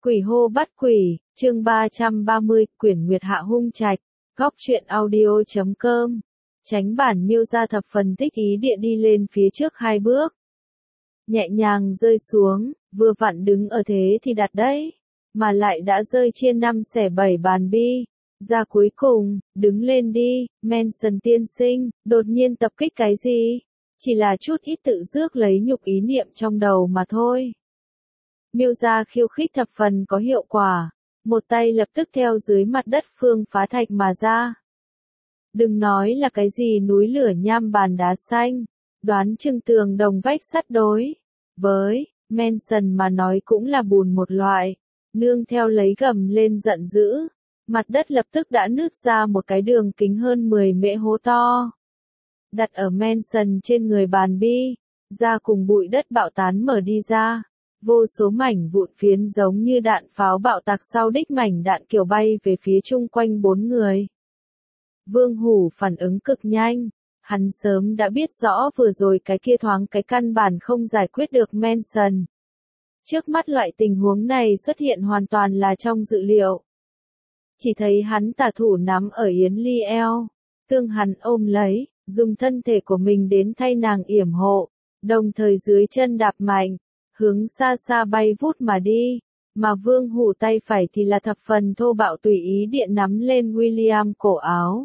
Quỷ hô bắt quỷ, chương 330, quyển Nguyệt Hạ hung trạch, góc truyện audio.com. Tránh bản miêu ra thập phần thích ý địa đi lên phía trước 2 bước. Nhẹ nhàng rơi xuống, vừa vặn đứng ở thế thì đặt đấy, mà lại đã rơi chia 5/7 bàn bi. Ra cuối cùng, đứng lên đi, Manson tiên sinh, đột nhiên tập kích cái gì? Chỉ là chút ít tự rước lấy nhục ý niệm trong đầu mà thôi. Miêu ra khiêu khích thập phần có hiệu quả, một tay lập tức theo dưới mặt đất phương phá thạch mà ra. Đừng nói là cái gì núi lửa nham bàn đá xanh, đoán chừng tường đồng vách sắt đối. Với Manson mà nói cũng là bùn một loại, nương theo lấy gầm lên giận dữ, mặt đất lập tức đã nứt ra một cái đường kính hơn 10 mễ hố to. Đặt ở Manson trên người bàn bi, ra cùng bụi đất bạo tán mở đi ra. Vô số mảnh vụn phiến giống như đạn pháo bạo tạc sau đích mảnh đạn kiểu bay về phía chung quanh 4 người. Vương Hủ phản ứng cực nhanh, hắn sớm đã biết rõ vừa rồi cái kia thoáng cái căn bản không giải quyết được Manson. Trước mắt loại tình huống này xuất hiện hoàn toàn là trong dự liệu. Chỉ thấy hắn tả thủ nắm ở Yến Ly eo, tương hắn ôm lấy, dùng thân thể của mình đến thay nàng yểm hộ, đồng thời dưới chân đạp mạnh, hướng xa xa bay vút mà đi, mà Vương Hủ tay phải thì là thập phần thô bạo tùy ý điện nắm lên William cổ áo.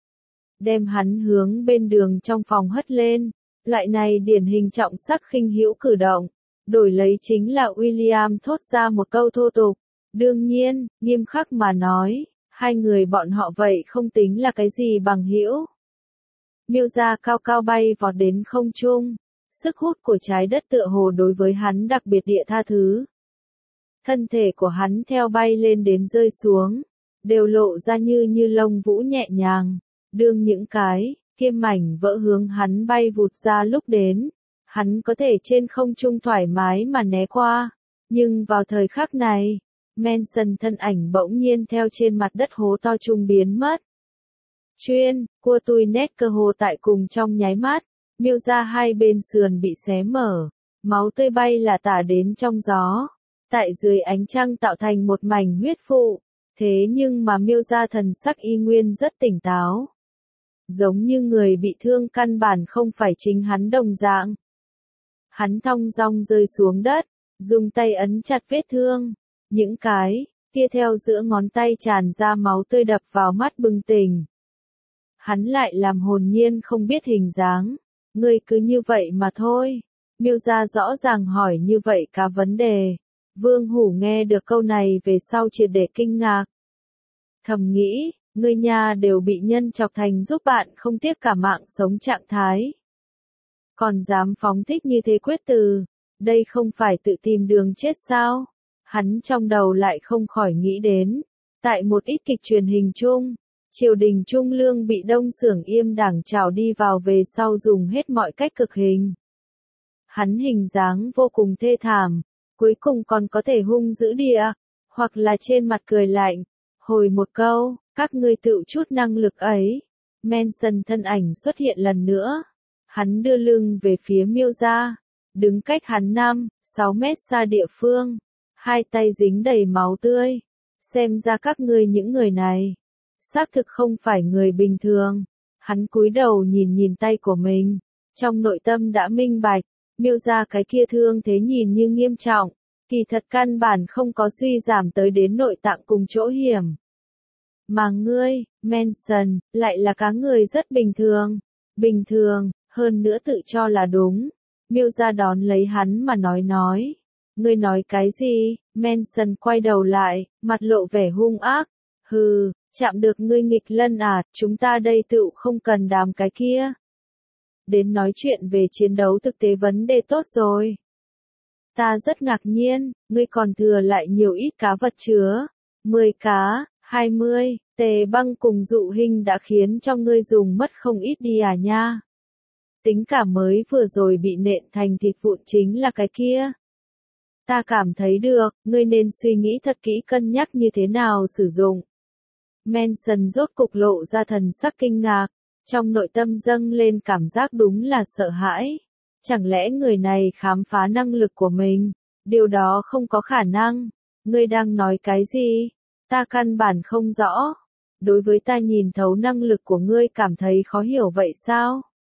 Đem hắn hướng bên đường trong phòng hất lên, loại này điển hình trọng sắc khinh hữu cử động, đổi lấy chính là William thốt ra một câu thô tục. Đương nhiên, nghiêm khắc mà nói, hai người bọn họ vậy không tính là cái gì bằng hữu. Miêu ra cao cao bay vọt đến không trung. Sức hút của trái đất tựa hồ đối với hắn đặc biệt địa tha thứ. Thân thể của hắn theo bay lên đến rơi xuống, đều lộ ra như lông vũ nhẹ nhàng, đương những cái kia mảnh vỡ hướng hắn bay vụt ra lúc đến, hắn có thể trên không trung thoải mái mà né qua, nhưng vào thời khắc này, Manson thân ảnh bỗng nhiên theo trên mặt đất hố to trung biến mất. Cua tui nét cơ hồ tại cùng trong nháy mắt. Miêu ra hai bên sườn bị xé mở, máu tươi bay là tả đến trong gió, tại dưới ánh trăng tạo thành một mảnh huyết phụ, thế nhưng mà miêu ra thần sắc y nguyên rất tỉnh táo. Giống như người bị thương căn bản không phải chính hắn đồng dạng. Hắn thong dong rơi xuống đất, dùng tay ấn chặt vết thương, những cái kia theo giữa ngón tay tràn ra máu tươi đập vào mắt bừng tỉnh. Hắn lại làm hồn nhiên không biết hình dáng. Ngươi cứ như vậy mà thôi. Miêu ra rõ ràng hỏi như vậy cả vấn đề. Vương Hủ nghe được câu này về sau triệt để kinh ngạc. Thầm nghĩ, ngươi nhà đều bị nhân chọc thành giúp bạn không tiếc cả mạng sống trạng thái. Còn dám phóng thích như thế quyết từ, đây không phải tự tìm đường chết sao? Hắn trong đầu lại không khỏi nghĩ đến. Tại một ít kịch truyền hình chung, triều đình Trung Lương bị Đông Xưởng Yêm đảng trảo đi vào về sau dùng hết mọi cách cực hình. Hắn hình dáng vô cùng thê thảm, cuối cùng còn có thể hung dữ địa, hoặc là trên mặt cười lạnh, hồi một câu, các ngươi tự chút năng lực ấy. Manson thân ảnh xuất hiện lần nữa, hắn đưa lưng về phía Miêu ra, đứng cách hắn 5-6 mét xa địa phương, hai tay dính đầy máu tươi, xem ra các ngươi những người này. Xác thực không phải người bình thường. Hắn cúi đầu nhìn tay của mình, trong nội tâm đã minh bạch, miêu ra cái kia thương thế nhìn như nghiêm trọng, kỳ thật căn bản không có suy giảm tới đến nội tạng cùng chỗ hiểm. Mà ngươi, Manson, lại là cá người rất bình thường, hơn nữa tự cho là đúng. Miêu ra đón lấy hắn mà nói. Ngươi nói cái gì? Manson quay đầu lại, mặt lộ vẻ hung ác. Hừ. Chạm được ngươi nghịch lân à, chúng ta đây tựu không cần đàm cái kia. Đến nói chuyện về chiến đấu thực tế vấn đề tốt rồi. Ta rất ngạc nhiên, ngươi còn thừa lại nhiều ít cá vật chứa. 10 cá, 20, Tề Băng cùng Dụ Hinh đã khiến cho ngươi dùng mất không ít đi à nha. Tính cả mới vừa rồi bị nện thành thịt vụn chính là cái kia. Ta cảm thấy được, ngươi nên suy nghĩ thật kỹ cân nhắc như thế nào sử dụng. Manson rốt cục lộ ra thần sắc kinh ngạc, trong nội tâm dâng lên cảm giác đúng là sợ hãi. Chẳng lẽ người này khám phá năng lực của mình? Điều đó không có khả năng. Ngươi đang nói cái gì? Ta căn bản không rõ. Đối với ta nhìn thấu năng lực của ngươi cảm thấy khó hiểu vậy sao?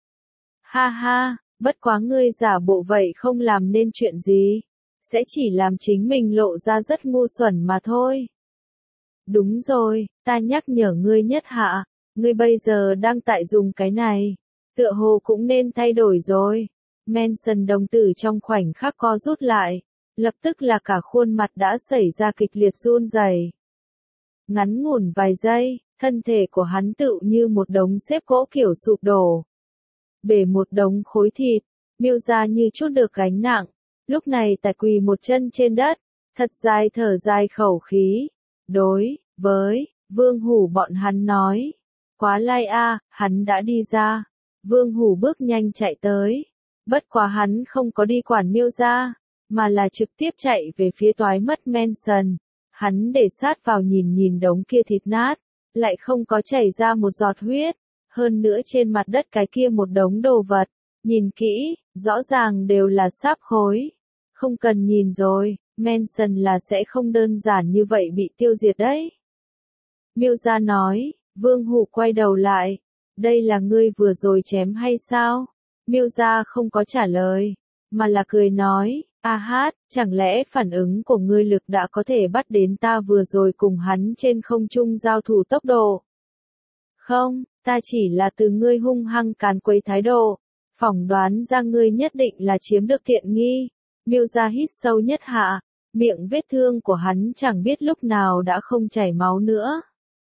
Ha ha, bất quá ngươi giả bộ vậy không làm nên chuyện gì. Sẽ chỉ làm chính mình lộ ra rất ngu xuẩn mà thôi. Đúng rồi, ta nhắc nhở ngươi nhất hạ. Ngươi bây giờ đang tại dùng cái này. Tựa hồ cũng nên thay đổi rồi. Manson đồng tử trong khoảnh khắc co rút lại. Lập tức là cả khuôn mặt đã xảy ra kịch liệt run rẩy. Ngắn ngủn vài giây, thân thể của hắn tựu như một đống xếp gỗ kiểu sụp đổ. Bể một đống khối thịt, miêu ra như chút được gánh nặng. Lúc này tài quỳ một chân trên đất, thật dài thở dài khẩu khí. Đối với Vương Hủ bọn hắn nói. Quá lai a, hắn đã đi ra. Vương Hủ bước nhanh chạy tới. Bất quá hắn không có đi quản miêu ra, mà là trực tiếp chạy về phía toái mất Manson. Hắn để sát vào nhìn nhìn đống kia thịt nát, lại không có chảy ra một giọt huyết. Hơn nữa trên mặt đất cái kia một đống đồ vật, nhìn kỹ, rõ ràng đều là sáp khối. Không cần nhìn rồi, Manson là sẽ không đơn giản như vậy bị tiêu diệt đấy. Miêu gia nói, Vương Hủ quay đầu lại, đây là ngươi vừa rồi chém hay sao? Miêu gia không có trả lời, mà là cười nói, a hát, chẳng lẽ phản ứng của ngươi lực đã có thể bắt đến ta vừa rồi cùng hắn trên không trung giao thủ tốc độ? Không, ta chỉ là từ ngươi hung hăng càn quấy thái độ, phỏng đoán ra ngươi nhất định là chiếm được tiện nghi. Miêu gia hít sâu nhất hạ, miệng vết thương của hắn chẳng biết lúc nào đã không chảy máu nữa.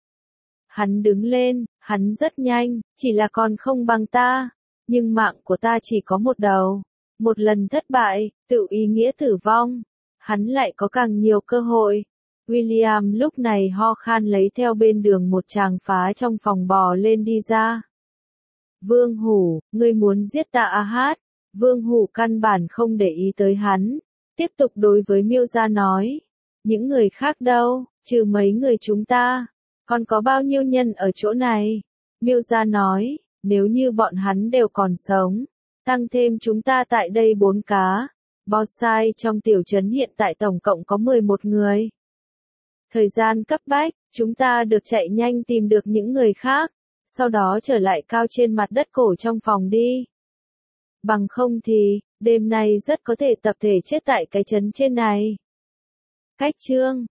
Hắn đứng lên, hắn rất nhanh, chỉ là còn không bằng ta, nhưng mạng của ta chỉ có một đầu. Một lần thất bại, tự ý nghĩa tử vong. Hắn lại có càng nhiều cơ hội. William lúc này ho khan lấy theo bên đường một tràng phá trong phòng bò lên đi ra. Vương Hủ, ngươi muốn giết ta a hát? Vương Hủ căn bản không để ý tới hắn. Tiếp tục đối với Miêu gia nói. Những người khác đâu, trừ mấy người chúng ta. Còn có bao nhiêu nhân ở chỗ này? Miêu gia nói, nếu như bọn hắn đều còn sống. Tăng thêm chúng ta tại đây 4 cá. Bonsai trong tiểu trấn hiện tại tổng cộng có 11 người. Thời gian cấp bách, chúng ta được chạy nhanh tìm được những người khác. Sau đó trở lại cao trên mặt đất cổ trong phòng đi. Bằng không thì, đêm nay rất có thể tập thể chết tại cái trấn trên này. Cách chương